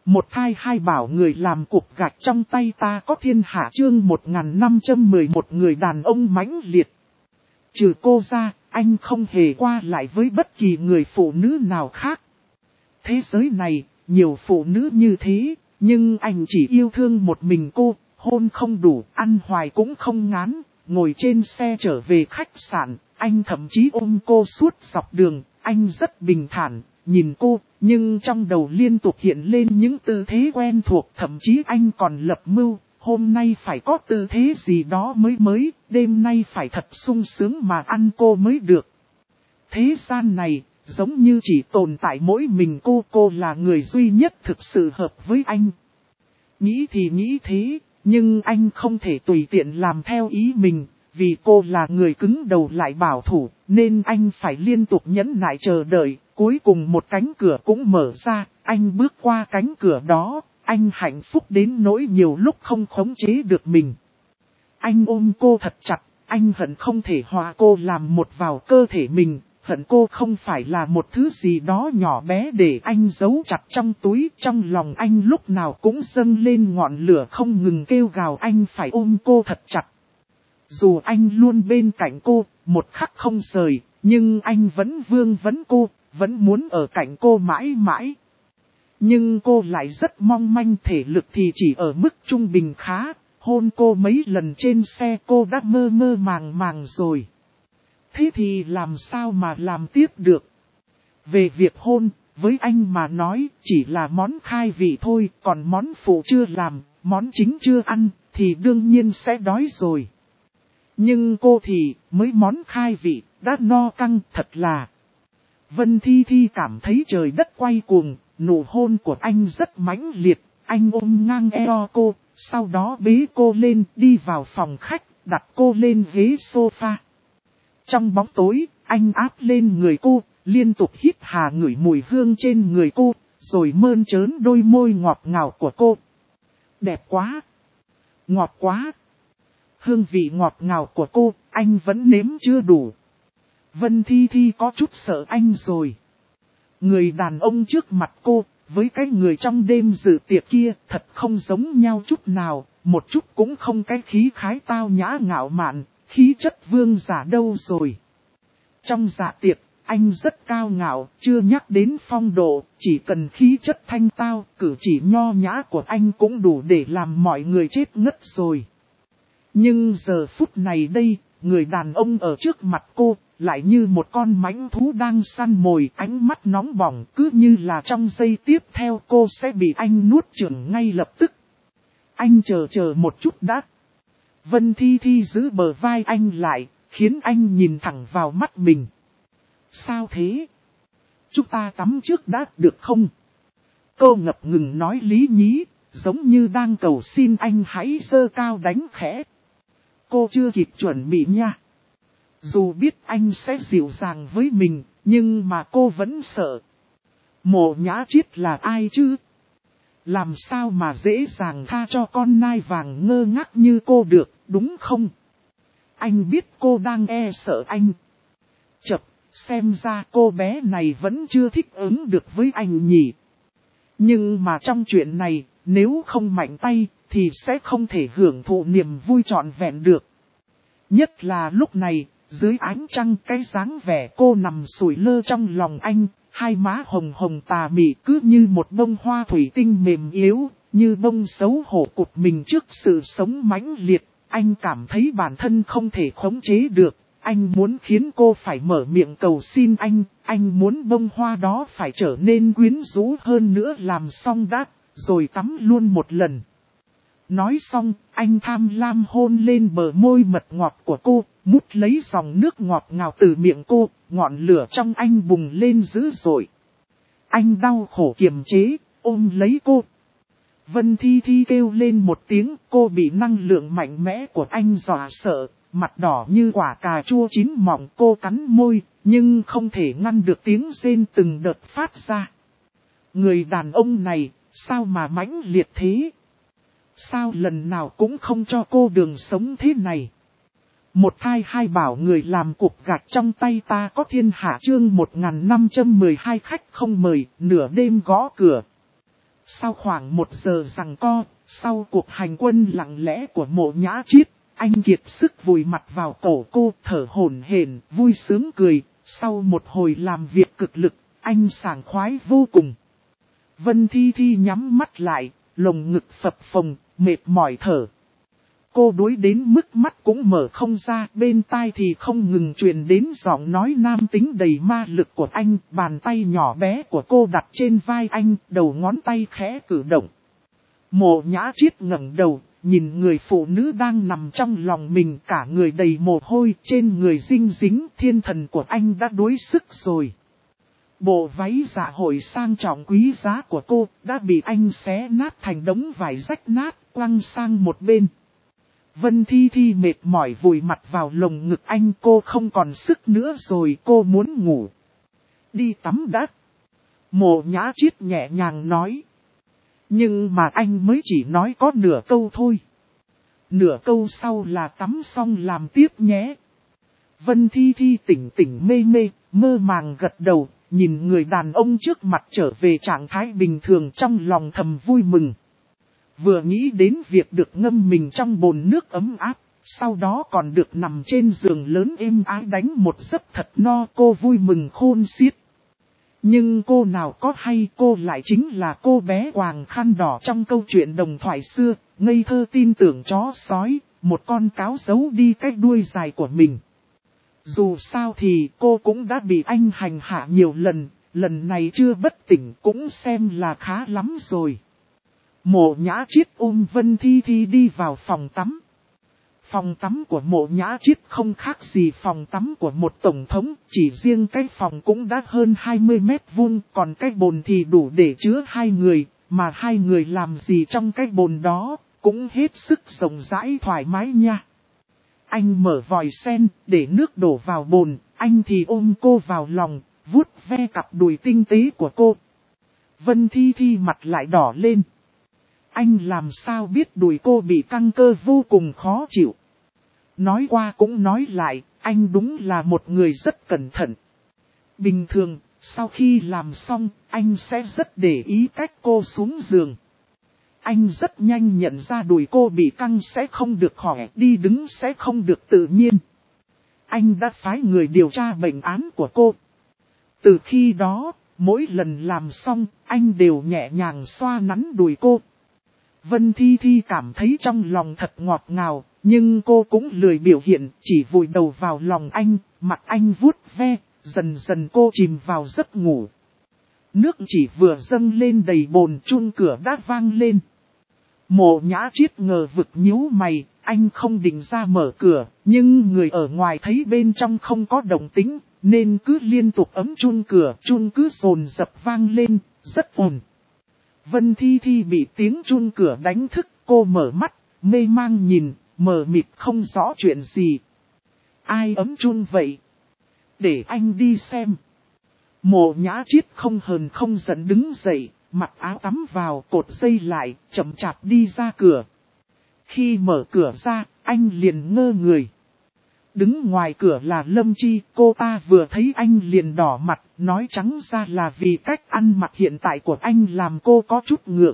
Một thai hai bảo người làm cục gạch trong tay ta có thiên hạ chương 1511 người đàn ông mãnh liệt. Trừ cô ra, anh không hề qua lại với bất kỳ người phụ nữ nào khác. Thế giới này, nhiều phụ nữ như thế, nhưng anh chỉ yêu thương một mình cô, hôn không đủ, ăn hoài cũng không ngán. Ngồi trên xe trở về khách sạn, anh thậm chí ôm cô suốt dọc đường, anh rất bình thản, nhìn cô, nhưng trong đầu liên tục hiện lên những tư thế quen thuộc, thậm chí anh còn lập mưu, hôm nay phải có tư thế gì đó mới, đêm nay phải thật sung sướng mà ăn cô mới được. Thế gian này, giống như chỉ tồn tại mỗi mình cô là người duy nhất thực sự hợp với anh. Nghĩ thì nghĩ thế, nhưng anh không thể tùy tiện làm theo ý mình, vì cô là người cứng đầu lại bảo thủ, nên anh phải liên tục nhẫn nại chờ đợi. Cuối cùng một cánh cửa cũng mở ra, anh bước qua cánh cửa đó, anh hạnh phúc đến nỗi nhiều lúc không khống chế được mình. Anh ôm cô thật chặt, anh hận không thể hòa cô làm một vào cơ thể mình, hận cô không phải là một thứ gì đó nhỏ bé để anh giấu chặt trong túi. Trong lòng anh lúc nào cũng dâng lên ngọn lửa không ngừng kêu gào anh phải ôm cô thật chặt. Dù anh luôn bên cạnh cô, một khắc không rời, nhưng anh vẫn vương vấn cô, vẫn muốn ở cạnh cô mãi mãi. Nhưng cô lại rất mong manh, thể lực thì chỉ ở mức trung bình khá, hôn cô mấy lần trên xe cô đã mơ mơ màng màng rồi. Thế thì làm sao mà làm tiếp được? Về việc hôn, với anh mà nói chỉ là món khai vị thôi, còn món phụ chưa làm, món chính chưa ăn, thì đương nhiên sẽ đói rồi. Nhưng cô thì, mới món khai vị, đã no căng thật là. Vân Thi Thi cảm thấy trời đất quay cuồng, nụ hôn của anh rất mãnh liệt, anh ôm ngang eo cô, sau đó bế cô lên đi vào phòng khách, đặt cô lên ghế sofa. Trong bóng tối, anh áp lên người cô, liên tục hít hà ngửi mùi hương trên người cô, rồi mơn trớn đôi môi ngọt ngào của cô. Đẹp quá! Ngọt quá! Hương vị ngọt ngào của cô, anh vẫn nếm chưa đủ. Vân Thi Thi có chút sợ anh rồi. Người đàn ông trước mặt cô, với cái người trong đêm dự tiệc kia, thật không giống nhau chút nào, một chút cũng không cái khí khái tao nhã ngạo mạn, khí chất vương giả đâu rồi. Trong dạ tiệc, anh rất cao ngạo, chưa nhắc đến phong độ, chỉ cần khí chất thanh tao, cử chỉ nho nhã của anh cũng đủ để làm mọi người chết ngất rồi. Nhưng giờ phút này đây, người đàn ông ở trước mặt cô, lại như một con mãnh thú đang săn mồi, ánh mắt nóng bỏng, cứ như là trong giây tiếp theo cô sẽ bị anh nuốt chửng ngay lập tức. Anh chờ một chút đã. Vân Thi Thi giữ bờ vai anh lại, khiến anh nhìn thẳng vào mắt mình. Sao thế? Chúng ta tắm trước đã được không? Cô ngập ngừng nói lý nhí, giống như đang cầu xin anh hãy giơ cao đánh khẽ. Cô chưa kịp chuẩn bị nha. Dù biết anh sẽ dịu dàng với mình, nhưng mà cô vẫn sợ. Mộ Nhã Chiết là ai chứ? Làm sao mà dễ dàng tha cho con nai vàng ngơ ngác như cô được, đúng không? Anh biết cô đang e sợ anh. Chập, xem ra cô bé này vẫn chưa thích ứng được với anh nhỉ. Nhưng mà trong chuyện này, nếu không mạnh tay, thì sẽ không thể hưởng thụ niềm vui trọn vẹn được. Nhất là lúc này, dưới ánh trăng cái dáng vẻ cô nằm sủi lơ trong lòng anh, hai má hồng hồng tà mị cứ như một bông hoa thủy tinh mềm yếu, như bông xấu hổ cụt mình trước sự sống mãnh liệt. Anh cảm thấy bản thân không thể khống chế được, anh muốn khiến cô phải mở miệng cầu xin anh muốn bông hoa đó phải trở nên quyến rũ hơn nữa. Làm xong đã, rồi tắm luôn một lần. Nói xong, anh tham lam hôn lên bờ môi mật ngọt của cô, mút lấy dòng nước ngọt ngào từ miệng cô, ngọn lửa trong anh bùng lên dữ dội. Anh đau khổ kiềm chế, ôm lấy cô. Vân Thi Thi kêu lên một tiếng, cô bị năng lượng mạnh mẽ của anh dọa sợ, mặt đỏ như quả cà chua chín mọng. Cô cắn môi, nhưng không thể ngăn được tiếng rên từng đợt phát ra. Người đàn ông này, sao mà mãnh liệt thế? Sao lần nào cũng không cho cô đường sống thế này? Một thai hai bảo người làm cục gạch trong tay ta có thiên hạ chương 1512 khách không mời, nửa đêm gõ cửa. Sau khoảng 1 giờ giằng co, sau cuộc hành quân lặng lẽ của Mộ Nhã Chiết, anh kiệt sức vùi mặt vào cổ cô, thở hổn hển, vui sướng cười. Sau một hồi làm việc cực lực, anh sảng khoái vô cùng. Vân Thi Thi nhắm mắt lại, lồng ngực phập phồng, mệt mỏi thở. Cô đuối đến mức mắt cũng mở không ra, bên tai thì không ngừng truyền đến giọng nói nam tính đầy ma lực của anh. Bàn tay nhỏ bé của cô đặt trên vai anh, đầu ngón tay khẽ cử động. Mộ Nhã Chiết ngẩng đầu, nhìn người phụ nữ đang nằm trong lòng mình, cả người đầy mồ hôi, trên người dinh dính. Thiên thần của anh đã đuối sức rồi. Bộ váy dạ hội sang trọng quý giá của cô đã bị anh xé nát thành đống vải rách nát, quăng sang một bên. Vân Thi Thi mệt mỏi vùi mặt vào lồng ngực anh, cô không còn sức nữa rồi, cô muốn ngủ. Đi tắm đã. Mộ Nhã Chiết nhẹ nhàng nói. Nhưng mà anh mới chỉ nói có nửa câu thôi. Nửa câu sau là tắm xong làm tiếp nhé. Vân Thi Thi tỉnh tỉnh mê mê, mơ màng gật đầu, nhìn người đàn ông trước mặt trở về trạng thái bình thường, trong lòng thầm vui mừng. Vừa nghĩ đến việc được ngâm mình trong bồn nước ấm áp, sau đó còn được nằm trên giường lớn êm ái đánh một giấc thật no, cô vui mừng khôn xiết. Nhưng cô nào có hay cô lại chính là cô bé quàng khăn đỏ trong câu chuyện đồng thoại xưa, ngây thơ tin tưởng chó sói, một con cáo giấu đi cái đuôi dài của mình. Dù sao thì cô cũng đã bị anh hành hạ nhiều lần, lần này chưa bất tỉnh cũng xem là khá lắm rồi. Mộ Nhã Chiết ôm Vân Thi Thi đi vào phòng tắm. Phòng tắm của Mộ Nhã Chiết không khác gì phòng tắm của một tổng thống, chỉ riêng cái phòng cũng đã hơn 20 mét vuông, còn cái bồn thì đủ để chứa 2 người, mà 2 người làm gì trong cái bồn đó, cũng hết sức rộng rãi thoải mái nha. Anh mở vòi sen, để nước đổ vào bồn, anh thì ôm cô vào lòng, vuốt ve cặp đùi tinh tế của cô. Vân Thi Thi mặt lại đỏ lên. Anh làm sao biết đùi cô bị căng cơ vô cùng khó chịu. Nói qua cũng nói lại, anh đúng là một người rất cẩn thận. Bình thường, sau khi làm xong, anh sẽ rất để ý cách cô xuống giường. Anh rất nhanh nhận ra đùi cô bị căng sẽ không được khỏe, đi đứng sẽ không được tự nhiên. Anh đã phái người điều tra bệnh án của cô. Từ khi đó, mỗi lần làm xong, anh đều nhẹ nhàng xoa nắn đùi cô. Vân Thi Thi cảm thấy trong lòng thật ngọt ngào, nhưng cô cũng lười biểu hiện, chỉ vùi đầu vào lòng anh, mặt anh vuốt ve, dần dần cô chìm vào giấc ngủ. Nước chỉ vừa dâng lên đầy bồn, chuông cửa đã vang lên. Mộ Nhã Chiết ngờ vực nhíu mày, anh không định ra mở cửa, nhưng người ở ngoài thấy bên trong không có động tĩnh, nên cứ liên tục ấm chuông cửa, chuông cứ dồn dập vang lên, rất ồn. Vân Thi Thi bị tiếng chuông cửa đánh thức, cô mở mắt, mê mang nhìn, mờ mịt không rõ chuyện gì. Ai ấm chuông vậy? Để anh đi xem. Mộ Nhã Chiết không hờn không giận đứng dậy, mặc áo tắm vào, cột dây lại, chậm chạp đi ra cửa. Khi mở cửa ra, anh liền ngơ người. Đứng ngoài cửa là Lâm Chi, cô ta vừa thấy anh liền đỏ mặt, nói trắng ra là vì cách ăn mặc hiện tại của anh làm cô có chút ngượng.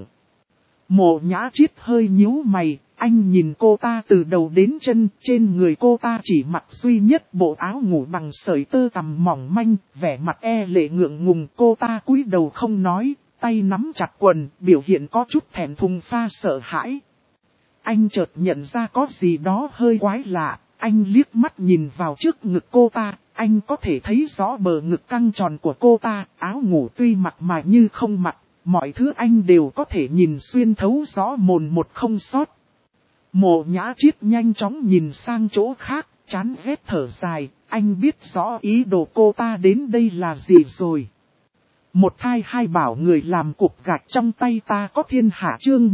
Mộ Nhã Chiết hơi nhíu mày, anh nhìn cô ta từ đầu đến chân, trên người cô ta chỉ mặc duy nhất bộ áo ngủ bằng sợi tơ tằm mỏng manh, vẻ mặt e lệ ngượng ngùng, cô ta cúi đầu không nói, tay nắm chặt quần, biểu hiện có chút thẹn thùng pha sợ hãi. Anh chợt nhận ra có gì đó hơi quái lạ. Anh liếc mắt nhìn vào trước ngực cô ta, anh có thể thấy rõ bờ ngực căng tròn của cô ta, áo ngủ tuy mặc mà như không mặc, mọi thứ anh đều có thể nhìn xuyên thấu rõ mồn một không sót. Mộ Nhã Chiết nhanh chóng nhìn sang chỗ khác, chán ghét thở dài, anh biết rõ ý đồ cô ta đến đây là gì rồi. Một thai hai bảo người làm cục gạch trong tay ta có thiên hạ chương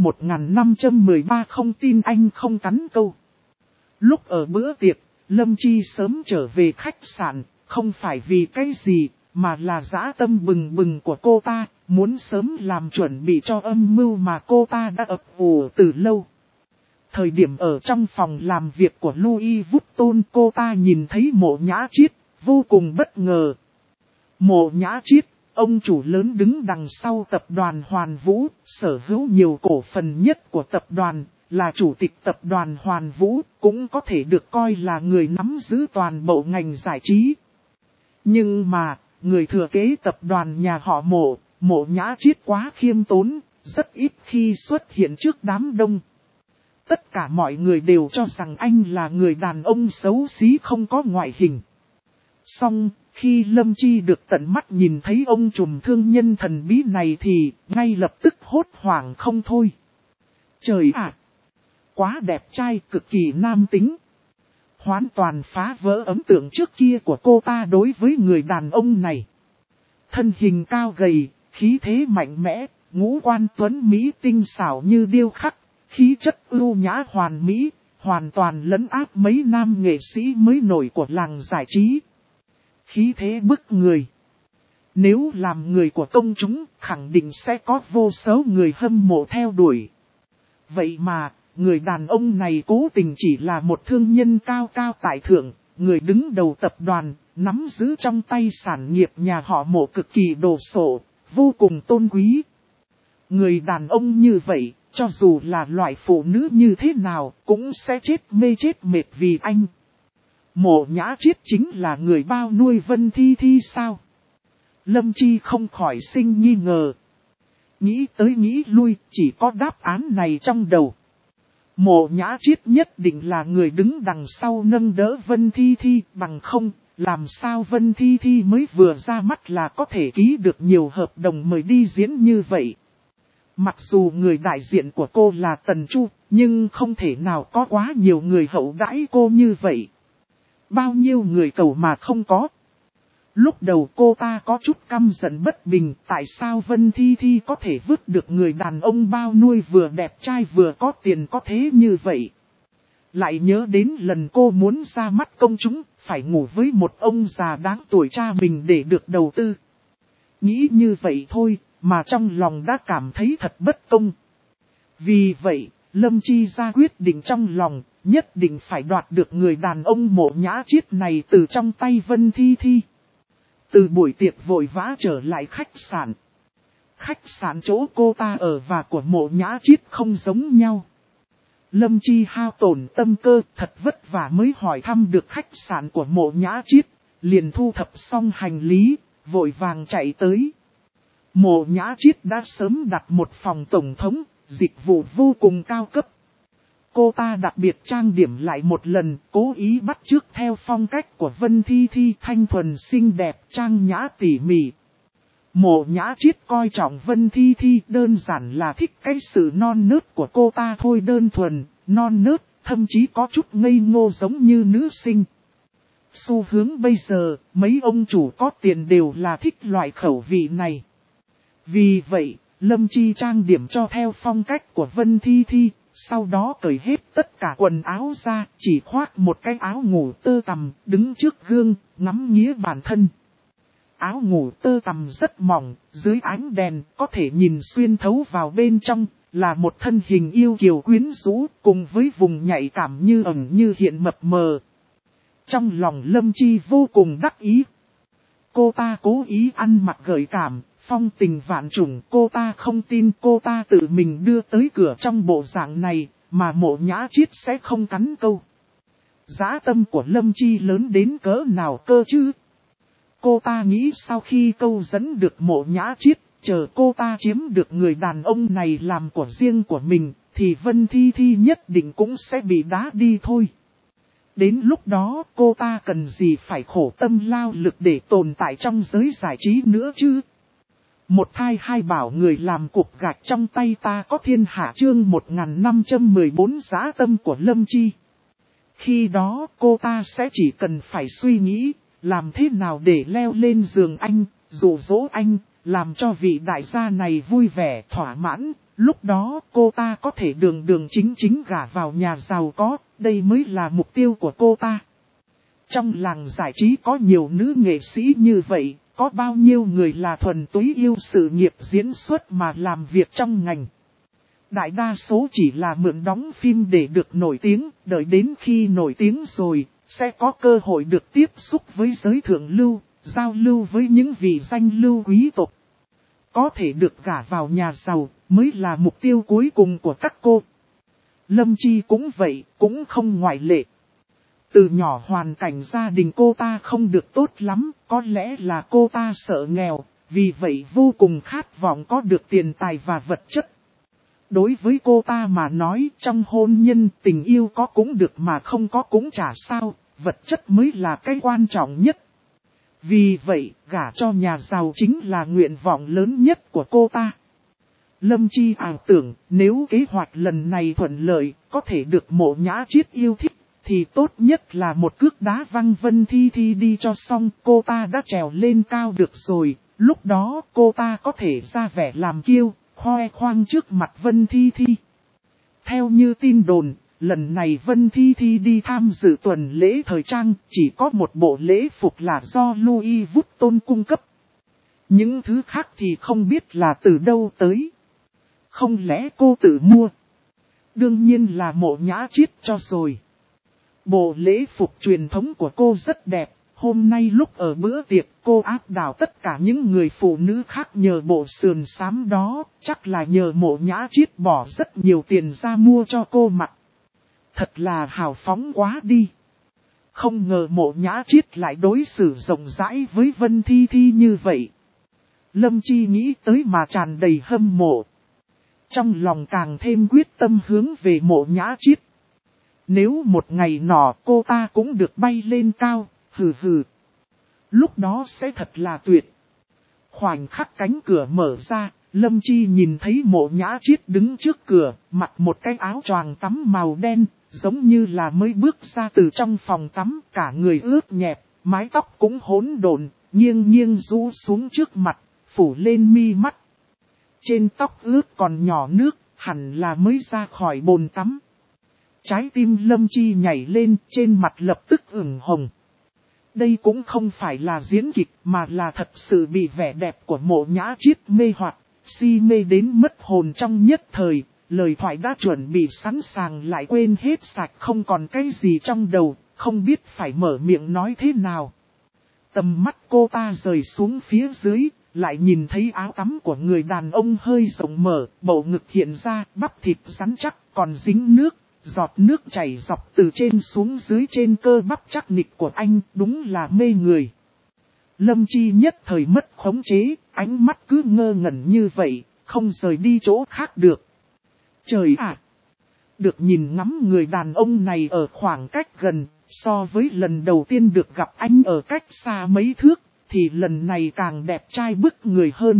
1513 không tin anh không cắn câu. Lúc ở bữa tiệc, Lâm Chi sớm trở về khách sạn, không phải vì cái gì, mà là dã tâm bừng bừng của cô ta, muốn sớm làm chuẩn bị cho âm mưu mà cô ta đã ấp ủ từ lâu. Thời điểm ở trong phòng làm việc của Louis Vuitton, cô ta nhìn thấy Mộ Nhã Chiết, vô cùng bất ngờ. Mộ Nhã Chiết, ông chủ lớn đứng đằng sau tập đoàn Hoàn Vũ, sở hữu nhiều cổ phần nhất của tập đoàn, là chủ tịch tập đoàn Hoàn Vũ, cũng có thể được coi là người nắm giữ toàn bộ ngành giải trí. Nhưng mà, người thừa kế tập đoàn nhà họ Mộ Nhã Chiết quá khiêm tốn, rất ít khi xuất hiện trước đám đông. Tất cả mọi người đều cho rằng anh là người đàn ông xấu xí không có ngoại hình. Song, khi Lâm Chi được tận mắt nhìn thấy ông trùm thương nhân thần bí này thì ngay lập tức hốt hoảng không thôi. Trời ạ! Quá đẹp trai, cực kỳ nam tính. Hoàn toàn phá vỡ ấn tượng trước kia của cô ta đối với người đàn ông này. Thân hình cao gầy, khí thế mạnh mẽ, ngũ quan tuấn mỹ tinh xảo như điêu khắc, khí chất ưu nhã hoàn mỹ, hoàn toàn lấn áp mấy nam nghệ sĩ mới nổi của làng giải trí. Khí thế bức người. Nếu làm người của công chúng, khẳng định sẽ có vô số người hâm mộ theo đuổi. Vậy mà, người đàn ông này cố tình chỉ là một thương nhân cao cao tại thượng, người đứng đầu tập đoàn, nắm giữ trong tay sản nghiệp nhà họ Mộ cực kỳ đồ sộ, vô cùng tôn quý. Người đàn ông như vậy, cho dù là loại phụ nữ như thế nào, cũng sẽ chết mê chết mệt vì anh. Mộ Nhã Chiết chính là người bao nuôi Vân Thi Thi sao? Lâm Chi không khỏi sinh nghi ngờ. Nghĩ tới nghĩ lui, chỉ có đáp án này trong đầu. Mộ Nhã Chiết nhất định là người đứng đằng sau nâng đỡ Vân Thi Thi, bằng không, làm sao Vân Thi Thi mới vừa ra mắt là có thể ký được nhiều hợp đồng mời đi diễn như vậy. Mặc dù người đại diện của cô là Tần Chu, nhưng không thể nào có quá nhiều người hậu đãi cô như vậy. Bao nhiêu người cầu mà không có. Lúc đầu cô ta có chút căm giận bất bình, tại sao Vân Thi Thi có thể vứt được người đàn ông bao nuôi vừa đẹp trai vừa có tiền có thế như vậy. Lại nhớ đến lần cô muốn ra mắt công chúng, phải ngủ với một ông già đáng tuổi cha mình để được đầu tư. Nghĩ như vậy thôi, mà trong lòng đã cảm thấy thật bất công. Vì vậy, Lâm Chi ra quyết định trong lòng, nhất định phải đoạt được người đàn ông Mộ Nhã Chiết này từ trong tay Vân Thi Thi. Từ buổi tiệc vội vã trở lại khách sạn. Khách sạn chỗ cô ta ở và của Mộ Nhã Chiết không giống nhau. Lâm Chi hao tổn tâm cơ thật vất vả mới hỏi thăm được khách sạn của Mộ Nhã Chiết, liền thu thập xong hành lý, vội vàng chạy tới. Mộ Nhã Chiết đã sớm đặt một phòng tổng thống, dịch vụ vô cùng cao cấp. Cô ta đặc biệt trang điểm lại một lần, cố ý bắt chước theo phong cách của Vân Thi Thi thanh thuần xinh đẹp, trang nhã tỉ mỉ. Mộ Nhã Chiết coi trọng Vân Thi Thi đơn giản là thích cái sự non nớt của cô ta thôi, đơn thuần, non nớt, thậm chí có chút ngây ngô giống như nữ sinh. Xu hướng bây giờ, mấy ông chủ có tiền đều là thích loại khẩu vị này. Vì vậy, Lâm Chi trang điểm cho theo phong cách của Vân Thi Thi, sau đó cởi hết tất cả quần áo ra, chỉ khoác một cái áo ngủ tơ tằm, đứng trước gương, ngắm nghía bản thân. Áo ngủ tơ tằm rất mỏng, dưới ánh đèn có thể nhìn xuyên thấu vào bên trong, là một thân hình yêu kiều quyến rũ, cùng với vùng nhạy cảm như ẩn như hiện mập mờ. Trong lòng Lâm Chi vô cùng đắc ý. Cô ta cố ý ăn mặc gợi cảm, phong tình vạn trùng, cô ta không tin cô ta tự mình đưa tới cửa trong bộ dạng này, mà Mộ Nhã Chiết sẽ không cắn câu. Dã tâm của Lâm Chi lớn đến cỡ nào cơ chứ? Cô ta nghĩ sau khi câu dẫn được Mộ Nhã Chiết, chờ cô ta chiếm được người đàn ông này làm của riêng của mình, thì Vân Thi Thi nhất định cũng sẽ bị đá đi thôi. Đến lúc đó cô ta cần gì phải khổ tâm lao lực để tồn tại trong giới giải trí nữa chứ? Một thai hai bảo người làm cục gạch trong tay ta có thiên hạ chương 1514 dã tâm của Lâm Chi. Khi đó cô ta sẽ chỉ cần phải suy nghĩ, làm thế nào để leo lên giường anh, dụ dỗ anh, làm cho vị đại gia này vui vẻ thỏa mãn. Lúc đó cô ta có thể đường đường chính chính gả vào nhà giàu có, đây mới là mục tiêu của cô ta. Trong làng giải trí có nhiều nữ nghệ sĩ như vậy, có bao nhiêu người là thuần túy yêu sự nghiệp diễn xuất mà làm việc trong ngành. Đại đa số chỉ là mượn đóng phim để được nổi tiếng, đợi đến khi nổi tiếng rồi, sẽ có cơ hội được tiếp xúc với giới thượng lưu, giao lưu với những vị danh lưu quý tộc. Có thể được gả vào nhà giàu mới là mục tiêu cuối cùng của các cô. Lâm Chi cũng vậy, cũng không ngoại lệ. Từ nhỏ hoàn cảnh gia đình cô ta không được tốt lắm, có lẽ là cô ta sợ nghèo, vì vậy vô cùng khát vọng có được tiền tài và vật chất. Đối với cô ta mà nói, trong hôn nhân tình yêu có cũng được mà không có cũng chả sao, vật chất mới là cái quan trọng nhất. Vì vậy, gả cho nhà giàu chính là nguyện vọng lớn nhất của cô ta. Lâm Chi ảo tưởng, nếu kế hoạch lần này thuận lợi, có thể được Mộ Nhã Chiết yêu thích, thì tốt nhất là một cước đá văng Vân Thi Thi đi cho xong, cô ta đã trèo lên cao được rồi, lúc đó cô ta có thể ra vẻ làm kiêu, khoe khoang trước mặt Vân Thi Thi. Theo như tin đồn, lần này Vân Thi Thi đi tham dự tuần lễ thời trang, chỉ có một bộ lễ phục là do Louis Vuitton cung cấp. Những thứ khác thì không biết là từ đâu tới. Không lẽ cô tự mua? Đương nhiên là Mộ Nhã Chiết cho rồi. Bộ lễ phục truyền thống của cô rất đẹp. Hôm nay lúc ở bữa tiệc cô áp đảo tất cả những người phụ nữ khác nhờ bộ sườn xám đó. Chắc là nhờ Mộ Nhã Chiết bỏ rất nhiều tiền ra mua cho cô mặc. Thật là hào phóng quá đi. Không ngờ Mộ Nhã Chiết lại đối xử rộng rãi với Vân Thi Thi như vậy. Lâm Chi nghĩ tới mà tràn đầy hâm mộ. Trong lòng càng thêm quyết tâm hướng về Mộ Nhã Chiết. Nếu một ngày nọ cô ta cũng được bay lên cao, hừ hừ. Lúc đó sẽ thật là tuyệt. Khoảnh khắc cánh cửa mở ra, Lâm Chi nhìn thấy Mộ Nhã Chiết đứng trước cửa, mặc một cái áo choàng tắm màu đen, giống như là mới bước ra từ trong phòng tắm, cả người ướt nhẹp, mái tóc cũng hỗn độn, nghiêng nghiêng rũ xuống trước mặt, phủ lên mi mắt. Trên tóc ướt còn nhỏ nước, hẳn là mới ra khỏi bồn tắm. Trái tim Lâm Chi nhảy lên, trên mặt lập tức ửng hồng. Đây cũng không phải là diễn kịch, mà là thật sự bị vẻ đẹp của Mộ Nhã Chiết mê hoặc, si mê đến mất hồn trong nhất thời. Lời thoại đã chuẩn bị sẵn sàng lại quên hết sạch, không còn cái gì trong đầu, không biết phải mở miệng nói thế nào. Tầm mắt cô ta rời xuống phía dưới, lại nhìn thấy áo tắm của người đàn ông hơi rộng mở, bầu ngực hiện ra, bắp thịt rắn chắc, còn dính nước, giọt nước chảy dọc từ trên xuống dưới trên cơ bắp chắc nịch của anh, đúng là mê người. Lâm Chi nhất thời mất khống chế, ánh mắt cứ ngơ ngẩn như vậy, không rời đi chỗ khác được. Trời ạ! Được nhìn ngắm người đàn ông này ở khoảng cách gần, so với lần đầu tiên được gặp anh ở cách xa mấy thước, thì lần này càng đẹp trai bức người hơn.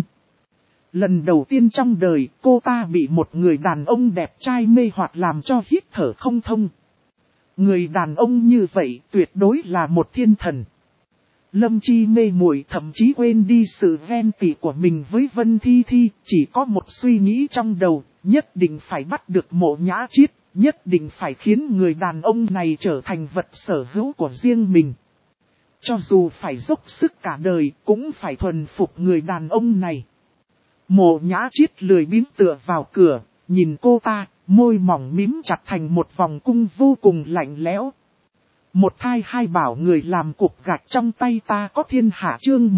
Lần đầu tiên trong đời, cô ta bị một người đàn ông đẹp trai mê hoặc làm cho hít thở không thông. Người đàn ông như vậy tuyệt đối là một thiên thần. Lâm Chi mê muội thậm chí quên đi sự ghen tị của mình với Vân Thi Thi, chỉ có một suy nghĩ trong đầu, nhất định phải bắt được Mộ Nhã Chiết, nhất định phải khiến người đàn ông này trở thành vật sở hữu của riêng mình. Cho dù phải dốc sức cả đời, cũng phải thuần phục người đàn ông này. Mộ Nhã Chiết lười biếng tựa vào cửa, nhìn cô ta, môi mỏng mím chặt thành một vòng cung vô cùng lạnh lẽo. Một thai hai bảo người làm cục gạch trong tay ta có thiên hạ chương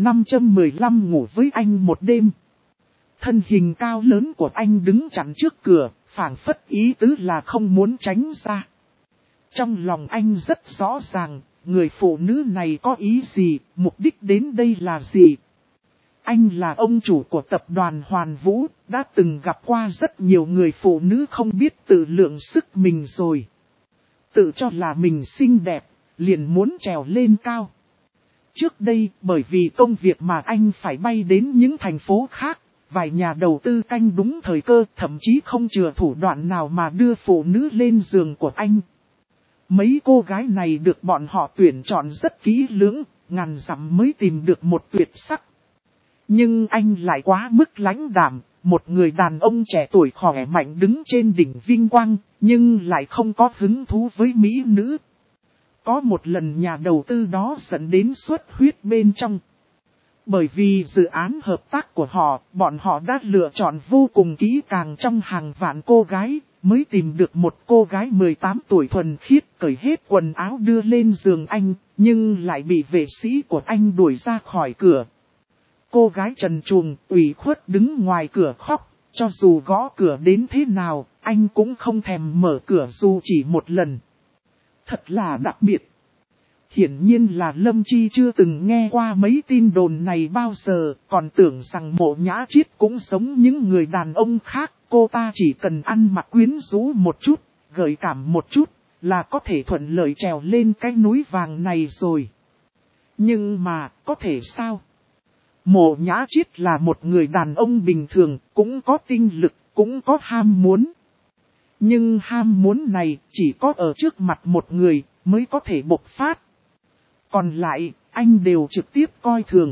1515 ngủ với anh một đêm. Thân hình cao lớn của anh đứng chắn trước cửa, phảng phất ý tứ là không muốn tránh ra. Trong lòng anh rất rõ ràng, người phụ nữ này có ý gì, mục đích đến đây là gì. Anh là ông chủ của tập đoàn Hoàn Vũ, đã từng gặp qua rất nhiều người phụ nữ không biết tự lượng sức mình rồi. Tự cho là mình xinh đẹp, liền muốn trèo lên cao. Trước đây, bởi vì công việc mà anh phải bay đến những thành phố khác, vài nhà đầu tư canh đúng thời cơ, thậm chí không chừa thủ đoạn nào mà đưa phụ nữ lên giường của anh. Mấy cô gái này được bọn họ tuyển chọn rất kỹ lưỡng, ngàn dặm mới tìm được một tuyệt sắc. Nhưng anh lại quá mức lãnh đạm, một người đàn ông trẻ tuổi khỏe mạnh đứng trên đỉnh vinh quang, nhưng lại không có hứng thú với mỹ nữ. Có một lần nhà đầu tư đó dẫn đến xuất huyết bên trong. Bởi vì dự án hợp tác của họ, bọn họ đã lựa chọn vô cùng kỹ càng trong hàng vạn cô gái, mới tìm được một cô gái 18 tuổi thuần khiết cởi hết quần áo đưa lên giường anh, Nhưng lại bị vệ sĩ của anh đuổi ra khỏi cửa. Cô gái trần truồng, ủy khuất đứng ngoài cửa khóc, cho dù gõ cửa đến thế nào, anh cũng không thèm mở cửa dù chỉ một lần. Thật là đặc biệt. Hiển nhiên là Lâm Chi chưa từng nghe qua mấy tin đồn này bao giờ, còn tưởng rằng Mộ Nhã Chiết cũng giống những người đàn ông khác, cô ta chỉ cần ăn mặc quyến rũ một chút, gợi cảm một chút, là có thể thuận lợi trèo lên cái núi vàng này rồi. Nhưng mà, có thể sao? Mộ Nhã Chiết là một người đàn ông bình thường, cũng có tinh lực, cũng có ham muốn. Nhưng ham muốn này chỉ có ở trước mặt một người mới có thể bộc phát. Còn lại, anh đều trực tiếp coi thường.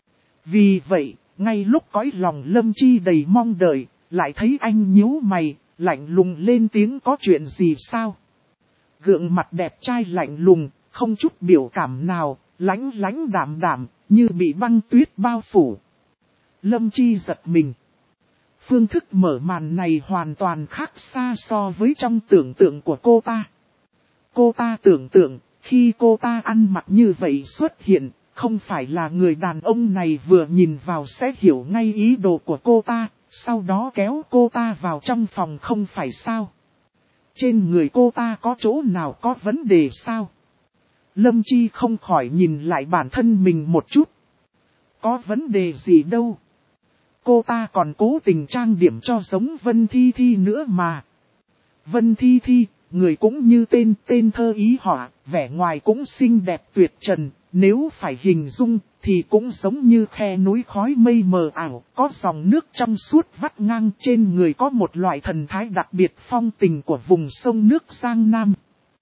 Vì vậy, ngay lúc cõi lòng Lâm Chi đầy mong đợi, lại thấy anh nhíu mày, lạnh lùng lên tiếng có chuyện gì sao? Gượng mặt đẹp trai lạnh lùng, không chút biểu cảm nào, lánh lánh đạm đạm, như bị băng tuyết bao phủ. Lâm Chi giật mình. Phương thức mở màn này hoàn toàn khác xa so với trong tưởng tượng của cô ta. Cô ta tưởng tượng, khi cô ta ăn mặc như vậy xuất hiện, không phải là người đàn ông này vừa nhìn vào sẽ hiểu ngay ý đồ của cô ta, sau đó kéo cô ta vào trong phòng không phải sao? Trên người cô ta có chỗ nào có vấn đề sao? Lâm Chi không khỏi nhìn lại bản thân mình một chút. Có vấn đề gì đâu? Cô ta còn cố tình trang điểm cho giống Vân Thi Thi nữa mà. Vân Thi Thi, người cũng như tên thơ ý họa, vẻ ngoài cũng xinh đẹp tuyệt trần, nếu phải hình dung thì cũng giống như khe núi khói mây mờ ảo, có dòng nước trong suốt vắt ngang, trên người có một loại thần thái đặc biệt phong tình của vùng sông nước Giang Nam.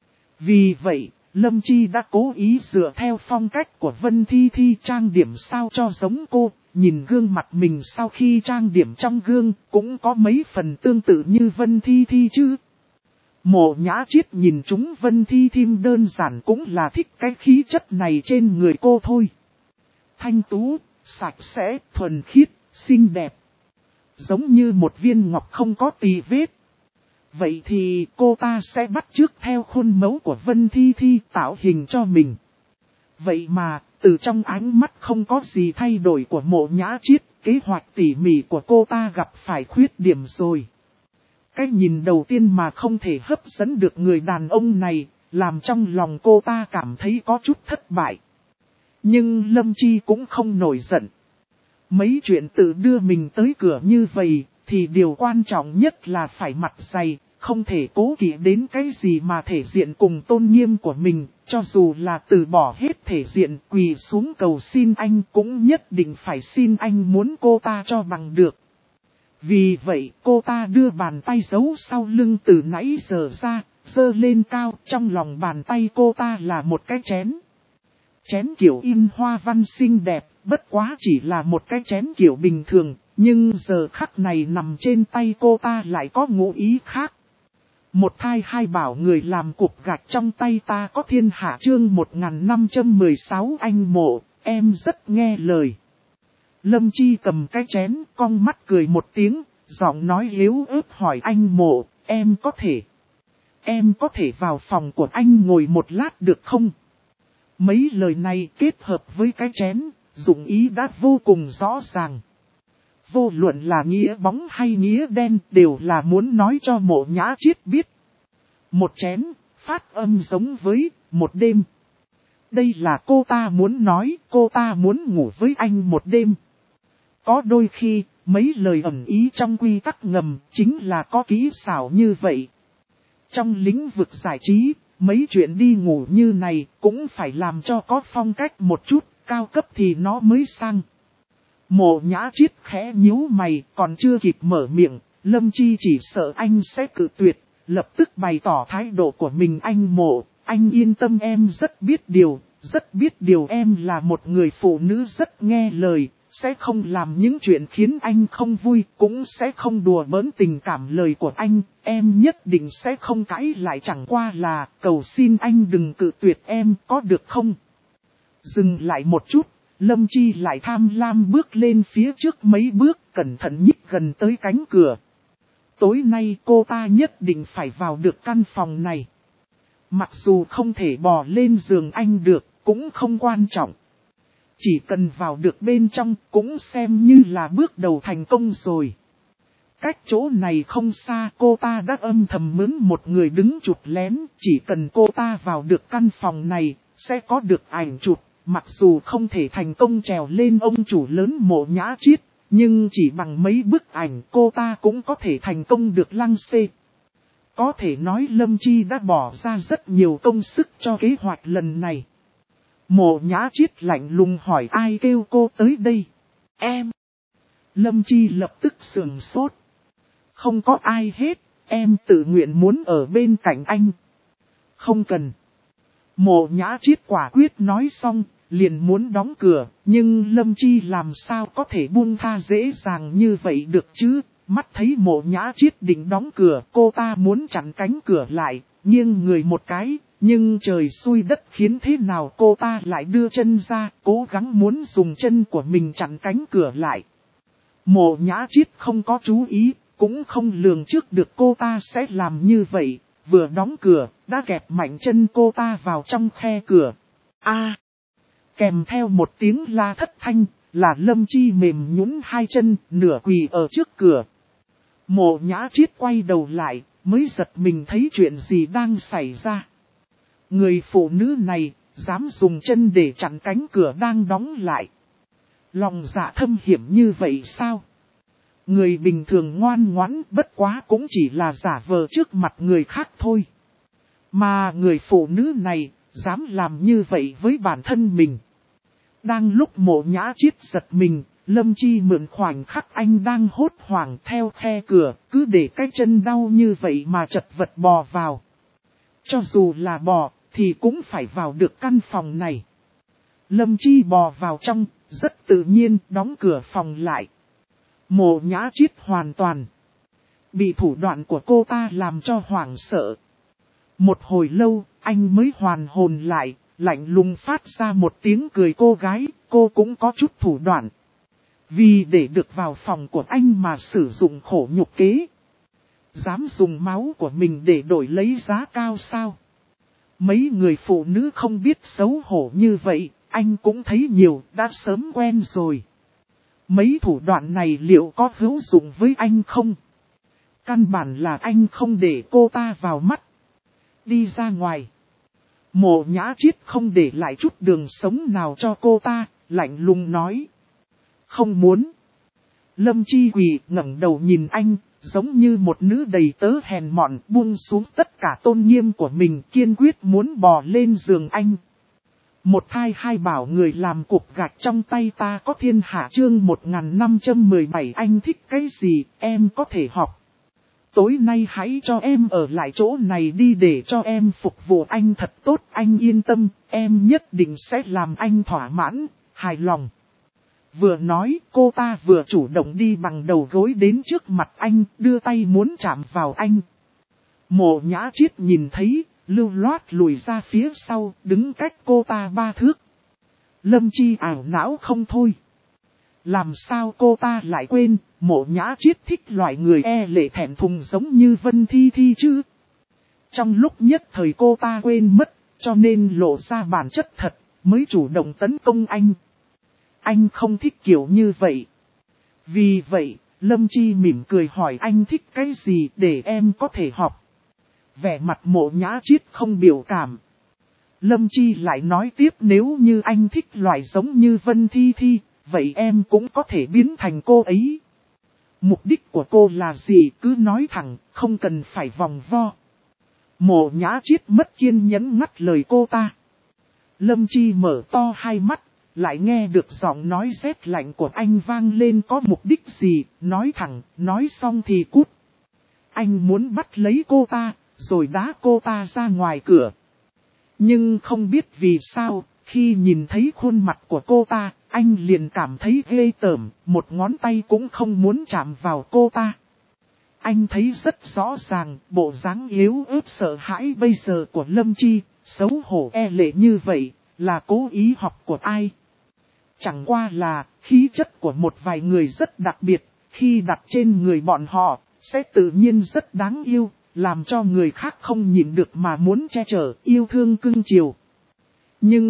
Vì vậy, Lâm Chi đã cố ý dựa theo phong cách của Vân Thi Thi trang điểm sao cho giống cô, nhìn gương mặt mình sau khi trang điểm trong gương cũng có mấy phần tương tự như Vân Thi Thi chứ. Mộ Nhã Chiết nhìn chúng Vân Thi Thi đơn giản cũng là thích cái khí chất này trên người cô thôi. Thanh tú, sạch sẽ, thuần khiết, xinh đẹp. Giống như một viên ngọc không có tì vết. Vậy thì cô ta sẽ bắt chước theo khuôn mẫu của Vân Thi Thi tạo hình cho mình. Vậy mà, từ trong ánh mắt không có gì thay đổi của Mộ Nhã Chiết, kế hoạch tỉ mỉ của cô ta gặp phải khuyết điểm rồi. Cái nhìn đầu tiên mà không thể hấp dẫn được người đàn ông này, làm trong lòng cô ta cảm thấy có chút thất bại. Nhưng Lâm Chi cũng không nổi giận. Mấy chuyện tự đưa mình tới cửa như vậy, thì điều quan trọng nhất là phải mặt dày, không thể cố kỵ đến cái gì mà thể diện cùng tôn nghiêm của mình, cho dù là từ bỏ hết thể diện quỳ xuống cầu xin anh cũng nhất định phải xin anh muốn cô ta cho bằng được. Vì vậy cô ta đưa bàn tay giấu sau lưng từ nãy giờ ra, giơ lên cao, trong lòng bàn tay cô ta là một cái chén. Chén kiểu in hoa văn xinh đẹp, bất quá chỉ là một cái chén kiểu bình thường, nhưng giờ khắc này nằm trên tay cô ta lại có ngụ ý khác. Một thai hai bảo người làm cục gạch trong tay ta có thiên hạ chương 1516 anh Mộ, em rất nghe lời. Lâm Chi cầm cái chén, cong mắt cười một tiếng, giọng nói yếu ớt hỏi anh Mộ, em có thể vào phòng của anh ngồi một lát được không? Mấy lời này kết hợp với cái chén, dụng ý đã vô cùng rõ ràng. Vô luận là nghĩa bóng hay nghĩa đen đều là muốn nói cho Mộ Nhã Chiết biết. Một chén, phát âm giống với một đêm. Đây là cô ta muốn nói, cô ta muốn ngủ với anh một đêm. Có đôi khi, mấy lời ẩn ý trong quy tắc ngầm chính là có kỹ xảo như vậy. Trong lĩnh vực giải trí, mấy chuyện đi ngủ như này cũng phải làm cho có phong cách một chút, cao cấp thì nó mới sang. Mộ Nhã Chiết khẽ nhíu mày, còn chưa kịp mở miệng, Lâm Chi chỉ sợ anh sẽ cự tuyệt, lập tức bày tỏ thái độ của mình anh Mộ, anh yên tâm em rất biết điều em là một người phụ nữ rất nghe lời, sẽ không làm những chuyện khiến anh không vui, cũng sẽ không đùa bỡn tình cảm lời của anh, em nhất định sẽ không cãi lại chẳng qua là cầu xin anh đừng cự tuyệt em có được không? Dừng lại một chút, Lâm Chi lại tham lam bước lên phía trước mấy bước cẩn thận nhích gần tới cánh cửa. Tối nay cô ta nhất định phải vào được căn phòng này. Mặc dù không thể bò lên giường anh được, cũng không quan trọng. Chỉ cần vào được bên trong cũng xem như là bước đầu thành công rồi. Cách chỗ này không xa, cô ta đã âm thầm mướn một người đứng chụp lén, chỉ cần cô ta vào được căn phòng này, sẽ có được ảnh chụp, mặc dù không thể thành công trèo lên ông chủ lớn Mộ Nhã Chiết, nhưng chỉ bằng mấy bức ảnh cô ta cũng có thể thành công được lăng xê. Có thể nói Lâm Chi đã bỏ ra rất nhiều công sức cho kế hoạch lần này. Mộ Nhã Chiết lạnh lùng hỏi ai kêu cô tới đây? Em. Lâm Chi lập tức sườn sốt. Không có ai hết, em tự nguyện muốn ở bên cạnh anh. Không cần. Mộ Nhã Chiết quả quyết nói xong, liền muốn đóng cửa, nhưng Lâm Chi làm sao có thể buông tha dễ dàng như vậy được chứ? Mắt thấy Mộ Nhã Chiết định đóng cửa, cô ta muốn chặn cánh cửa lại, nghiêng người một cái, nhưng trời xui đất khiến thế nào cô ta lại đưa chân ra, cố gắng muốn dùng chân của mình chặn cánh cửa lại. Mộ Nhã Chiết không có chú ý, cũng không lường trước được cô ta sẽ làm như vậy, vừa đóng cửa, đã kẹp mạnh chân cô ta vào trong khe cửa. Kèm theo một tiếng la thất thanh, là Lâm Chi mềm nhũn hai chân, nửa quỳ ở trước cửa. Mộ Nhã Chiết quay đầu lại, mới giật mình thấy chuyện gì đang xảy ra. Người phụ nữ này, dám dùng chân để chặn cánh cửa đang đóng lại. Lòng dạ thâm hiểm như vậy sao? Người bình thường ngoan ngoãn bất quá cũng chỉ là giả vờ trước mặt người khác thôi. Mà người phụ nữ này, dám làm như vậy với bản thân mình. Đang lúc Mộ Nhã Chiết giật mình, Lâm Chi mượn khoảnh khắc anh đang hốt hoảng theo khe cửa, cứ để cái chân đau như vậy mà chật vật bò vào. Cho dù là bò, thì cũng phải vào được căn phòng này. Lâm Chi bò vào trong, rất tự nhiên đóng cửa phòng lại. Mộ Nhã Chiết hoàn toàn bị thủ đoạn của cô ta làm cho hoảng sợ. Một hồi lâu, anh mới hoàn hồn lại, lạnh lùng phát ra một tiếng cười cô gái, cô cũng có chút thủ đoạn. Vì để được vào phòng của anh mà sử dụng khổ nhục kế. Dám dùng máu của mình để đổi lấy giá cao sao? Mấy người phụ nữ không biết xấu hổ như vậy, anh cũng thấy nhiều, đã sớm quen rồi. Mấy thủ đoạn này liệu có hữu dụng với anh không? Căn bản là anh không để cô ta vào mắt. Đi ra ngoài. Mộ Nhã Chiết không để lại chút đường sống nào cho cô ta, lạnh lùng nói. Không muốn. Lâm Chi quỳ ngẩng đầu nhìn anh, giống như một nữ đầy tớ hèn mọn buông xuống tất cả tôn nghiêm của mình kiên quyết muốn bò lên giường anh. Một thai hai bảo người làm cục gạch trong tay ta có thiên hạ chương 1517 anh thích cái gì em có thể học. Tối nay hãy cho em ở lại chỗ này đi để cho em phục vụ anh thật tốt, anh yên tâm, em nhất định sẽ làm anh thỏa mãn, hài lòng. Vừa nói cô ta vừa chủ động đi bằng đầu gối đến trước mặt anh, đưa tay muốn chạm vào anh. Mộ Nhã Chiết nhìn thấy, lưu loát lùi ra phía sau, đứng cách cô ta 3 thước. Lâm Chi ảo não không thôi. Làm sao cô ta lại quên, Mộ Nhã Chiết thích loại người e lệ thẹn thùng giống như Vân Thi Thi chứ. Trong lúc nhất thời cô ta quên mất, cho nên lộ ra bản chất thật, mới chủ động tấn công anh. Anh không thích kiểu như vậy. Vì vậy, Lâm Chi mỉm cười hỏi anh thích cái gì để em có thể học. Vẻ mặt Mộ Nhã Chiết không biểu cảm. Lâm Chi lại nói tiếp nếu như anh thích loại giống như Vân Thi Thi, vậy em cũng có thể biến thành cô ấy. Mục đích của cô là gì cứ nói thẳng, không cần phải vòng vo. Mộ Nhã Chiết mất kiên nhẫn ngắt lời cô ta. Lâm Chi mở to hai mắt, lại nghe được giọng nói rét lạnh của anh vang lên có mục đích gì, nói thẳng, nói xong thì cút. Anh muốn bắt lấy cô ta, rồi đá cô ta ra ngoài cửa. Nhưng không biết vì sao, khi nhìn thấy khuôn mặt của cô ta, anh liền cảm thấy ghê tởm, một ngón tay cũng không muốn chạm vào cô ta. Anh thấy rất rõ ràng, bộ dáng yếu ớt sợ hãi bây giờ của Lâm Chi, xấu hổ e lệ như vậy, là cố ý học của ai. Chẳng qua là, khí chất của một vài người rất đặc biệt, khi đặt trên người bọn họ, sẽ tự nhiên rất đáng yêu, làm cho người khác không nhịn được mà muốn che chở, yêu thương cưng chiều. Nhưng,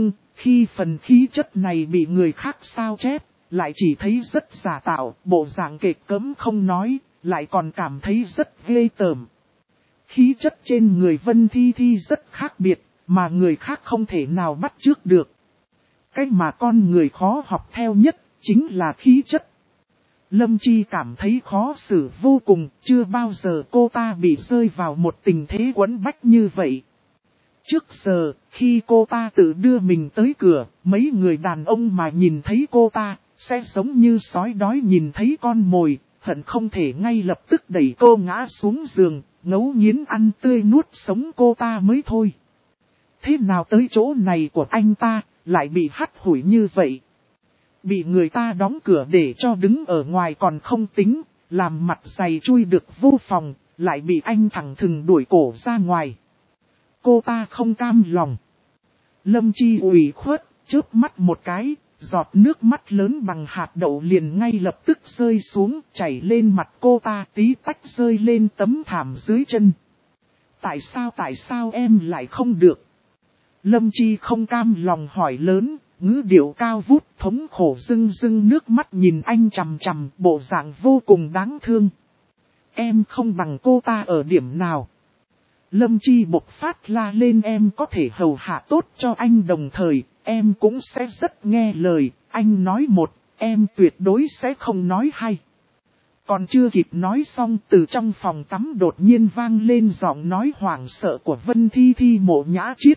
Khi phần khí chất này bị người khác sao chép, lại chỉ thấy rất giả tạo, bộ dạng kịch cấm không nói, lại còn cảm thấy rất ghê tởm. Khí chất trên người Vân Thi Thi rất khác biệt, mà người khác không thể nào bắt chước được. Cái mà con người khó học theo nhất, chính là khí chất. Lâm Chi cảm thấy khó xử vô cùng, chưa bao giờ cô ta bị rơi vào một tình thế quấn bách như vậy. Trước giờ, khi cô ta tự đưa mình tới cửa, mấy người đàn ông mà nhìn thấy cô ta, sẽ giống như sói đói nhìn thấy con mồi, hận không thể ngay lập tức đẩy cô ngã xuống giường, ngấu nghiến ăn tươi nuốt sống cô ta mới thôi. Thế nào tới chỗ này của anh ta, lại bị hắt hủi như vậy? Bị người ta đóng cửa để cho đứng ở ngoài còn không tính, làm mặt dày chui được vô phòng, lại bị anh thẳng thừng đuổi cổ ra ngoài. Cô ta không cam lòng. Lâm Chi ủy khuất, chớp mắt một cái, giọt nước mắt lớn bằng hạt đậu liền ngay lập tức rơi xuống, chảy lên mặt cô ta tí tách rơi lên tấm thảm dưới chân. Tại sao em lại không được? Lâm Chi không cam lòng hỏi lớn, ngữ điệu cao vút thống khổ rưng rưng nước mắt nhìn anh chằm chằm, bộ dạng vô cùng đáng thương. Em không bằng cô ta ở điểm nào? Lâm Chi bộc phát la lên, em có thể hầu hạ tốt cho anh đồng thời, em cũng sẽ rất nghe lời, anh nói một, em tuyệt đối sẽ không nói hai. Còn chưa kịp nói xong, từ trong phòng tắm đột nhiên vang lên giọng nói hoảng sợ của Vân Thi Thi Mộ Nhã Chiết.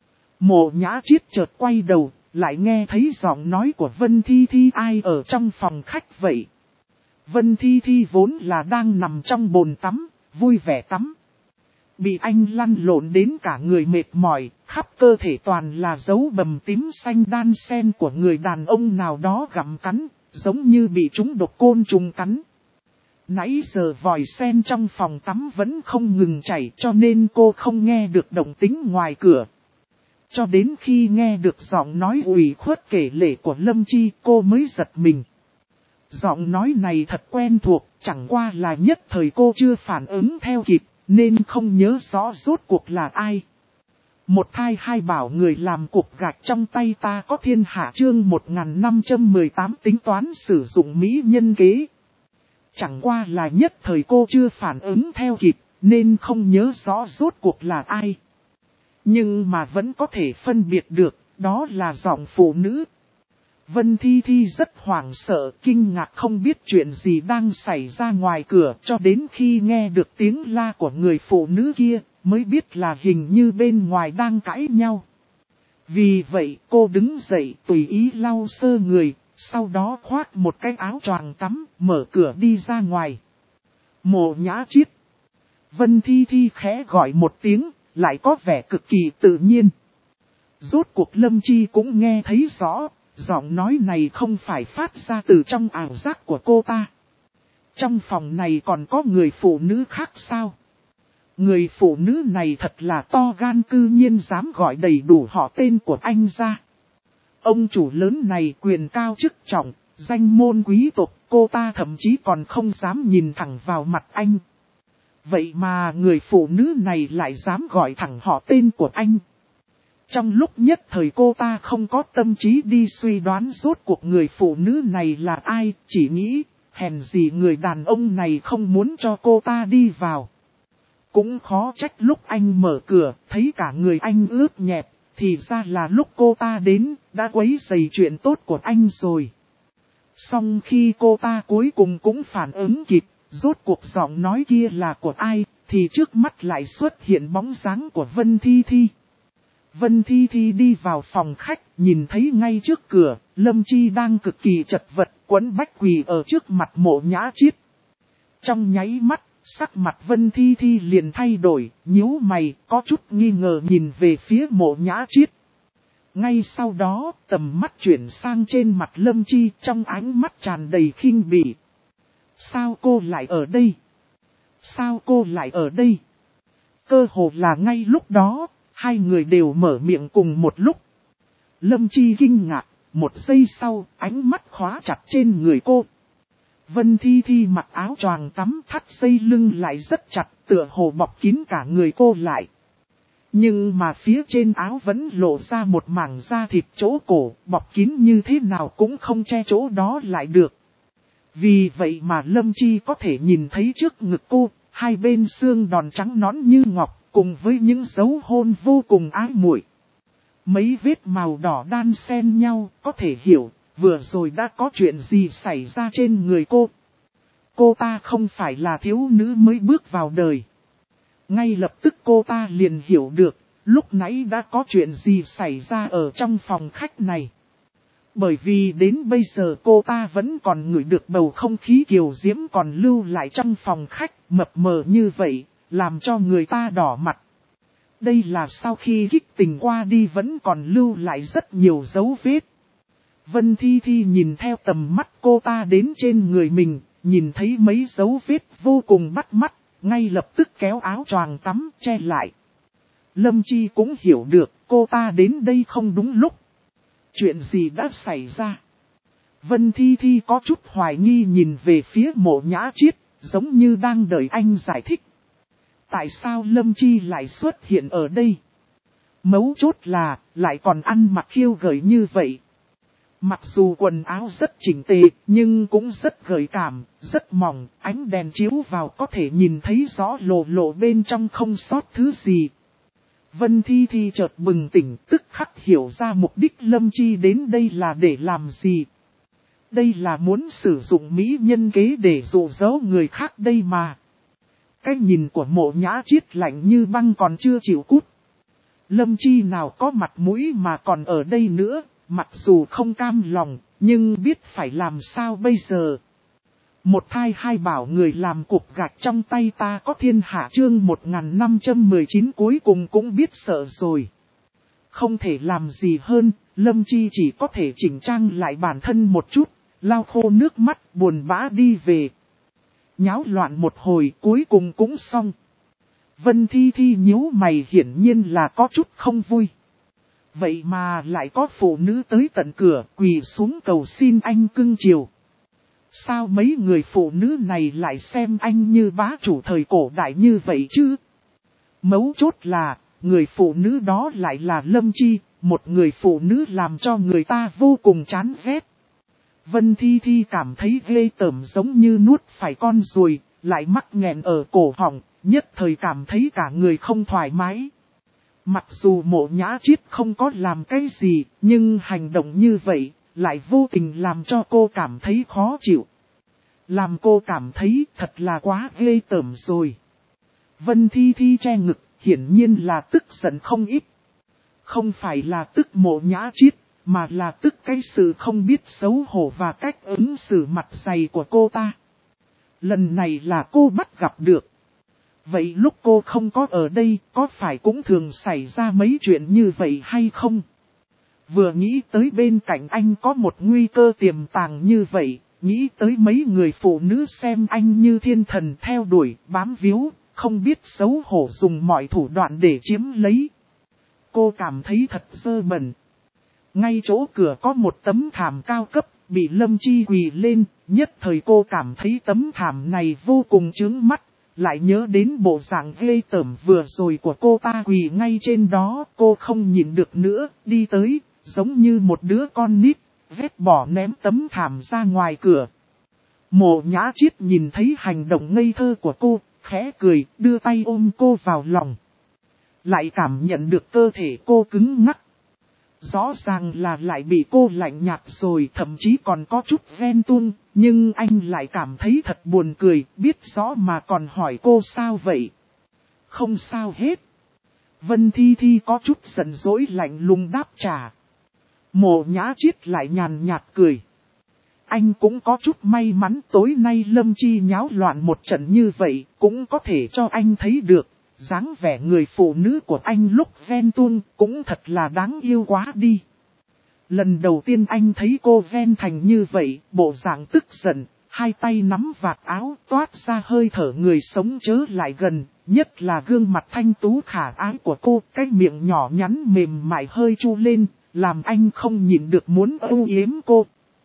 Mộ Nhã Chiết chợt quay đầu, lại nghe thấy giọng nói của Vân Thi Thi, ai ở trong phòng khách vậy? Vân Thi Thi vốn là đang nằm trong bồn tắm, vui vẻ tắm. Bị anh lăn lộn đến cả người mệt mỏi, khắp cơ thể toàn là dấu bầm tím xanh đan sen của người đàn ông nào đó gặm cắn, giống như bị trúng độc côn trùng cắn. Nãy giờ vòi sen trong phòng tắm vẫn không ngừng chảy, cho nên cô không nghe được động tĩnh ngoài cửa. Cho đến khi nghe được giọng nói ủy khuất kể lể của Lâm Chi, cô mới giật mình. Giọng nói này thật quen thuộc, chẳng qua là nhất thời cô chưa phản ứng theo kịp, nên không nhớ rõ rốt cuộc là ai. Một thai hai bảo người làm cục gạch trong tay ta có thiên hạ chương 1518 tính toán sử dụng mỹ nhân kế. Chẳng qua là nhất thời cô chưa phản ứng theo kịp, nên không nhớ rõ rốt cuộc là ai. Nhưng mà vẫn có thể phân biệt được, đó là giọng phụ nữ. Vân Thi Thi rất hoảng sợ, kinh ngạc không biết chuyện gì đang xảy ra ngoài cửa, cho đến khi nghe được tiếng la của người phụ nữ kia, mới biết là hình như bên ngoài đang cãi nhau. Vì vậy cô đứng dậy tùy ý lau sơ người, sau đó khoác một cái áo choàng tắm, mở cửa đi ra ngoài. Mộ Nhã Chiết. Vân Thi Thi khẽ gọi một tiếng, lại có vẻ cực kỳ tự nhiên. Rốt cuộc Lâm Chi cũng nghe thấy rõ, giọng nói này không phải phát ra từ trong ảo giác của cô ta. Trong phòng này còn có người phụ nữ khác sao? Người phụ nữ này thật là to gan, cư nhiên dám gọi đầy đủ họ tên của anh ra. Ông chủ lớn này quyền cao chức trọng, danh môn quý tộc, cô ta thậm chí còn không dám nhìn thẳng vào mặt anh. Vậy mà người phụ nữ này lại dám gọi thẳng họ tên của anh. Trong lúc nhất thời cô ta không có tâm trí đi suy đoán rốt cuộc người phụ nữ này là ai, chỉ nghĩ, hèn gì người đàn ông này không muốn cho cô ta đi vào. Cũng khó trách lúc anh mở cửa, thấy cả người anh ướt nhẹp, thì ra là lúc cô ta đến, đã quấy rầy chuyện tốt của anh rồi. Xong khi cô ta cuối cùng cũng phản ứng kịp, rốt cuộc giọng nói kia là của ai, thì trước mắt lại xuất hiện bóng dáng của Vân Thi Thi. Vân Thi Thi đi vào phòng khách, nhìn thấy ngay trước cửa, Lâm Chi đang cực kỳ chật vật, quấn bách quỳ ở trước mặt Mộ Nhã Chiết. Trong nháy mắt, sắc mặt Vân Thi Thi liền thay đổi, nhíu mày, có chút nghi ngờ nhìn về phía Mộ Nhã Chiết. Ngay sau đó, tầm mắt chuyển sang trên mặt Lâm Chi, trong ánh mắt tràn đầy khinh bỉ. Sao cô lại ở đây? Sao cô lại ở đây? Cơ hồ là ngay lúc đó, hai người đều mở miệng cùng một lúc. Lâm Chi kinh ngạc, một giây sau, ánh mắt khóa chặt trên người cô. Vân Thi Thi mặc áo choàng tắm, thắt dây lưng lại rất chặt, tựa hồ bọc kín cả người cô lại. Nhưng mà phía trên áo vẫn lộ ra một mảng da thịt chỗ cổ, bọc kín như thế nào cũng không che chỗ đó lại được. Vì vậy mà Lâm Chi có thể nhìn thấy trước ngực cô, hai bên xương đòn trắng nõn như ngọc, cùng với những dấu hôn vô cùng ái muội. Mấy vết màu đỏ đan xen nhau, có thể hiểu, vừa rồi đã có chuyện gì xảy ra trên người cô. Cô ta không phải là thiếu nữ mới bước vào đời. Ngay lập tức cô ta liền hiểu được, lúc nãy đã có chuyện gì xảy ra ở trong phòng khách này. Bởi vì đến bây giờ cô ta vẫn còn ngửi được bầu không khí kiều diễm còn lưu lại trong phòng khách, mập mờ như vậy, làm cho người ta đỏ mặt. Đây là sau khi kích tình qua đi vẫn còn lưu lại rất nhiều dấu vết. Vân Thi Thi nhìn theo tầm mắt cô ta đến trên người mình, nhìn thấy mấy dấu vết vô cùng bắt mắt, ngay lập tức kéo áo choàng tắm che lại. Lâm Chi cũng hiểu được cô ta đến đây không đúng lúc. Chuyện gì đã xảy ra? Vân Thi Thi có chút hoài nghi nhìn về phía Mộ Nhã Chiết, giống như đang đợi anh giải thích. Tại sao Lâm Chi lại xuất hiện ở đây? Mấu chốt là, lại còn ăn mặc khiêu gợi như vậy. Mặc dù quần áo rất chỉnh tề, nhưng cũng rất gợi cảm, rất mỏng, ánh đèn chiếu vào có thể nhìn thấy rõ lộ bên trong không sót thứ gì. Vân Thi Thi chợt bừng tỉnh, tức khắc hiểu ra mục đích Lâm Chi đến đây là để làm gì. Đây là muốn sử dụng mỹ nhân kế để dụ dỗ người khác đây mà. Cái nhìn của Mộ Nhã Chiết lạnh như băng còn chưa chịu cút. Lâm Chi nào có mặt mũi mà còn ở đây nữa, mặc dù không cam lòng, nhưng biết phải làm sao bây giờ. Một thai hai bảo người làm cục gạch trong tay ta có thiên hạ chương 1519 cuối cùng cũng biết sợ rồi. Không thể làm gì hơn, Lâm Chi chỉ có thể chỉnh trang lại bản thân một chút, lau khô nước mắt buồn bã đi về. Nháo loạn một hồi cuối cùng cũng xong. Vân Thi Thi nhíu mày hiển nhiên là có chút không vui. Vậy mà lại có phụ nữ tới tận cửa quỳ xuống cầu xin anh cưng chiều. Sao mấy người phụ nữ này lại xem anh như bá chủ thời cổ đại như vậy chứ? Mấu chốt là, người phụ nữ đó lại là Lâm Chi, một người phụ nữ làm cho người ta vô cùng chán ghét. Vân Thi Thi cảm thấy ghê tởm giống như nuốt phải con ruồi, lại mắc nghẹn ở cổ họng, nhất thời cảm thấy cả người không thoải mái. Mặc dù Mộ Nhã Chiết không có làm cái gì, nhưng hành động như vậy, lại vô tình làm cho cô cảm thấy khó chịu. Làm cô cảm thấy thật là quá ghê tởm rồi. Vân Thi Thi che ngực, hiển nhiên là tức giận không ít. Không phải là tức Mộ Nhã Chiết, mà là tức cái sự không biết xấu hổ và cách ứng xử mặt dày của cô ta. Lần này là cô bắt gặp được. Vậy lúc cô không có ở đây, có phải cũng thường xảy ra mấy chuyện như vậy hay không? Vừa nghĩ tới bên cạnh anh có một nguy cơ tiềm tàng như vậy, nghĩ tới mấy người phụ nữ xem anh như thiên thần theo đuổi, bám víu, không biết xấu hổ dùng mọi thủ đoạn để chiếm lấy. Cô cảm thấy thật dơ bẩn. Ngay chỗ cửa có một tấm thảm cao cấp, bị Lâm Chi quỳ lên, nhất thời cô cảm thấy tấm thảm này vô cùng chướng mắt. Lại nhớ đến bộ dạng ghê tởm vừa rồi của cô ta quỳ ngay trên đó, cô không nhìn được nữa, đi tới, giống như một đứa con nít, vét bỏ ném tấm thảm ra ngoài cửa. Mộ Nhã Chiết nhìn thấy hành động ngây thơ của cô, khẽ cười, đưa tay ôm cô vào lòng. Lại cảm nhận được cơ thể cô cứng ngắc. Rõ ràng là lại bị cô lạnh nhạt rồi, thậm chí còn có chút ghen tuông, nhưng anh lại cảm thấy thật buồn cười, biết rõ mà còn hỏi cô sao vậy. Không sao hết. Vân Thi Thi có chút giận dỗi lạnh lùng đáp trả. Mộ Nhã Chiết lại nhàn nhạt cười. Anh cũng có chút may mắn tối nay Lâm Chi nháo loạn một trận như vậy, cũng có thể cho anh thấy được. Dáng vẻ người phụ nữ của anh lúc ghen tuông cũng thật là đáng yêu quá đi. Lần đầu tiên anh thấy cô ghen thành như vậy, bộ dạng tức giận, hai tay nắm vạt áo toát ra hơi thở người sống chớ lại gần, nhất là gương mặt thanh tú khả ái của cô, cái miệng nhỏ nhắn mềm mại hơi chu lên, làm anh không nhịn được muốn âu yếm cô.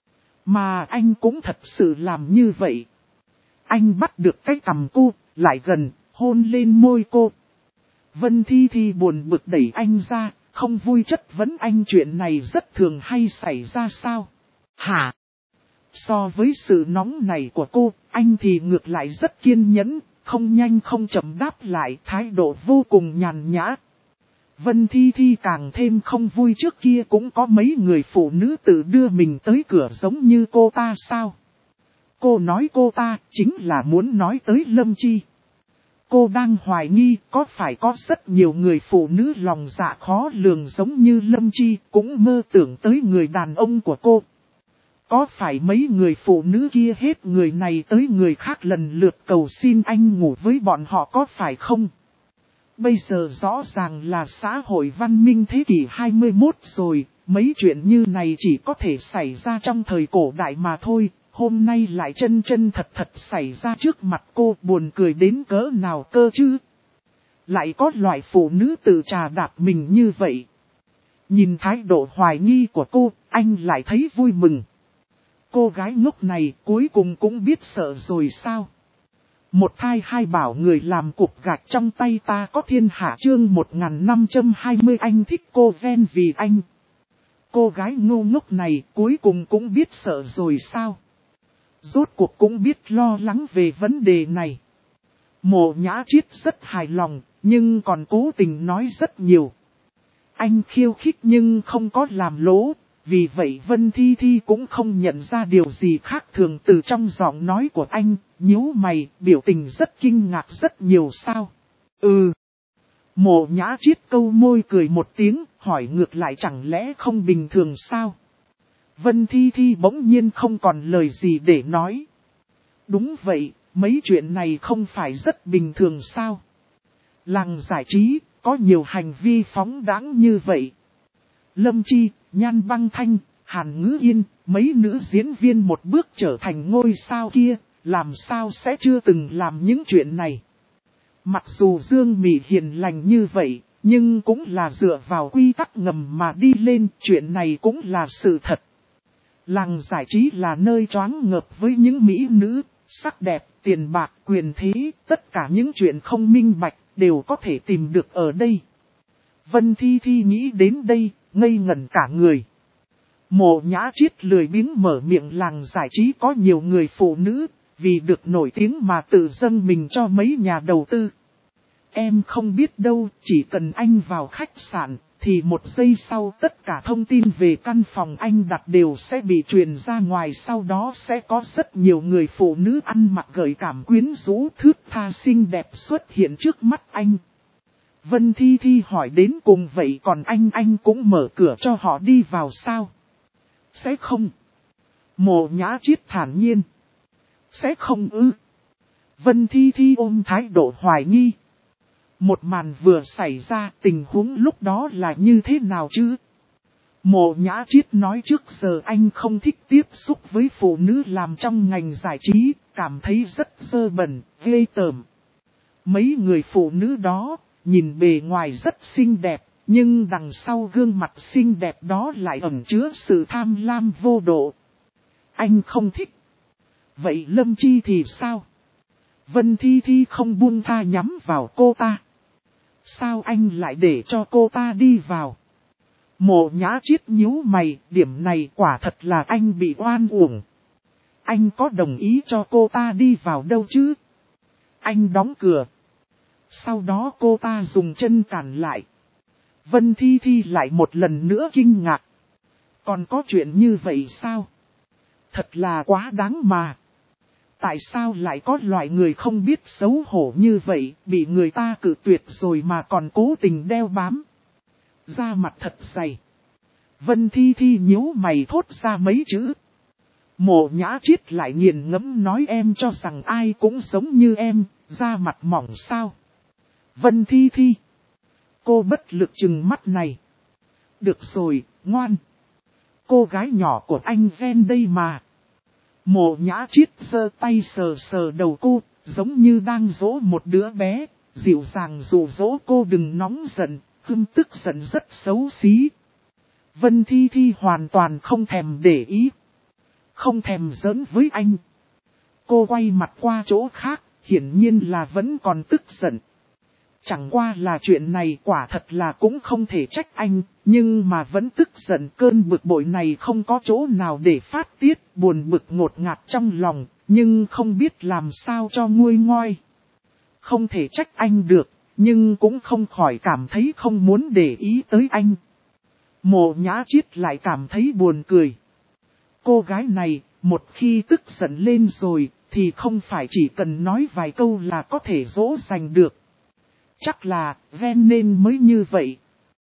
Mà anh cũng thật sự làm như vậy. Anh bắt được cái cằm cô, lại gần, hôn lên môi cô. Vân Thi Thi buồn bực đẩy anh ra, không vui chất vấn anh chuyện này rất thường hay xảy ra sao? Hả? So với sự nóng này của cô, anh thì ngược lại rất kiên nhẫn, không nhanh không chậm đáp lại, thái độ vô cùng nhàn nhã. Vân Thi Thi càng thêm không vui, trước kia cũng có mấy người phụ nữ tự đưa mình tới cửa giống như cô ta sao? Cô nói cô ta chính là muốn nói tới Lâm Chi. Cô đang hoài nghi có phải có rất nhiều người phụ nữ lòng dạ khó lường giống như Lâm Chi cũng mơ tưởng tới người đàn ông của cô. Có phải mấy người phụ nữ kia hết người này tới người khác lần lượt cầu xin anh ngủ với bọn họ có phải không? Bây giờ rõ ràng là xã hội văn minh thế kỷ 21 rồi, mấy chuyện như này chỉ có thể xảy ra trong thời cổ đại mà thôi, hôm nay lại chân chân thật thật xảy ra trước mặt cô, buồn cười đến cỡ nào cơ chứ? Lại có loại phụ nữ tự trà đạp mình như vậy. Nhìn thái độ hoài nghi của cô, anh lại thấy vui mừng. Cô gái ngốc này cuối cùng cũng biết sợ rồi sao? Một thai hai bảo người làm cục gạch trong tay ta có thiên hạ chương 1520 anh thích cô ven vì anh. Cô gái ngu ngốc này cuối cùng cũng biết sợ rồi sao? Rốt cuộc cũng biết lo lắng về vấn đề này. Mộ Nhã Triết rất hài lòng, nhưng còn cố tình nói rất nhiều. Anh khiêu khích nhưng không có làm lố. Vì vậy Vân Thi Thi cũng không nhận ra điều gì khác thường từ trong giọng nói của anh, nhíu mày, biểu tình rất kinh ngạc rất nhiều sao. Mộ Nhã Triết câu môi cười một tiếng, hỏi ngược lại chẳng lẽ không bình thường sao? Vân Thi Thi bỗng nhiên không còn lời gì để nói. Đúng vậy, mấy chuyện này không phải rất bình thường sao? Làng giải trí, có nhiều hành vi phóng đãng như vậy. Lâm Chi, Nhan Băng Thanh, Hàn Ngữ Yên, mấy nữ diễn viên một bước trở thành ngôi sao kia, làm sao sẽ chưa từng làm những chuyện này. Mặc dù Dương Mỹ hiền lành như vậy, nhưng cũng là dựa vào quy tắc ngầm mà đi lên, chuyện này cũng là sự thật. Làng giải trí là nơi choáng ngợp với những mỹ nữ, sắc đẹp, tiền bạc, quyền thế, tất cả những chuyện không minh bạch đều có thể tìm được ở đây. Vân Thi Thi nghĩ đến đây, ngây ngẩn cả người. Mộ Nhã Triết lười biếng mở miệng, làng giải trí có nhiều người phụ nữ, vì được nổi tiếng mà tự dâng mình cho mấy nhà đầu tư. Em không biết đâu, chỉ cần anh vào khách sạn, thì một giây sau tất cả thông tin về căn phòng anh đặt đều sẽ bị truyền ra ngoài, sau đó sẽ có rất nhiều người phụ nữ ăn mặc gợi cảm quyến rũ thướt tha xinh đẹp xuất hiện trước mắt anh. Vân Thi Thi hỏi đến cùng vậy còn anh cũng mở cửa cho họ đi vào sao? Sẽ không. Mộ Nhã Triết thản nhiên. Sẽ không ư? Vân Thi Thi ôm thái độ hoài nghi. Một màn vừa xảy ra, tình huống lúc đó là như thế nào chứ? Mộ Nhã Triết nói trước giờ anh không thích tiếp xúc với phụ nữ làm trong ngành giải trí, cảm thấy rất dơ bẩn, ghê tởm. Mấy người phụ nữ đó, nhìn bề ngoài rất xinh đẹp, nhưng đằng sau gương mặt xinh đẹp đó lại ẩn chứa sự tham lam vô độ. Anh không thích. Vậy Lâm Chi thì sao? Vân Thi Thi không buông tha nhắm vào cô ta. Sao anh lại để cho cô ta đi vào? Mộ Nhã Triết nhíu mày, điểm này quả thật là anh bị oan uổng. Anh có đồng ý cho cô ta đi vào đâu chứ? Anh đóng cửa. Sau đó cô ta dùng chân cản lại. Vân Thi Thi lại một lần nữa kinh ngạc. Còn có chuyện như vậy sao? Thật là quá đáng mà. Tại sao lại có loại người không biết xấu hổ như vậy, bị người ta cự tuyệt rồi mà còn cố tình đeo bám? Da mặt thật dày. Vân Thi Thi nhíu mày thốt ra mấy chữ. Mộ Nhã Triết lại nghiền ngẫm nói em cho rằng ai cũng giống như em, da mặt mỏng sao? Vân Thi Thi. Cô bất lực trừng mắt này. Được rồi, ngoan. Cô gái nhỏ của anh ven đây mà. Mộ Nhã Triết giơ tay sờ sờ đầu cô, giống như đang dỗ một đứa bé, dịu dàng dụ dỗ cô đừng nóng giận, tức giận rất xấu xí. Vân Thi Thi hoàn toàn không thèm để ý. Không thèm giỡn với anh. Cô quay mặt qua chỗ khác, hiển nhiên là vẫn còn tức giận. Chẳng qua là chuyện này quả thật là cũng không thể trách anh, nhưng mà vẫn tức giận, cơn bực bội này không có chỗ nào để phát tiết, buồn bực ngột ngạt trong lòng, nhưng không biết làm sao cho nguôi ngoai. Không thể trách anh được, nhưng cũng không khỏi cảm thấy không muốn để ý tới anh. Mộ Nhã Chiết lại cảm thấy buồn cười. Cô gái này, một khi tức giận lên rồi, thì không phải chỉ cần nói vài câu là có thể dỗ dành được. Chắc là ghen nên mới như vậy,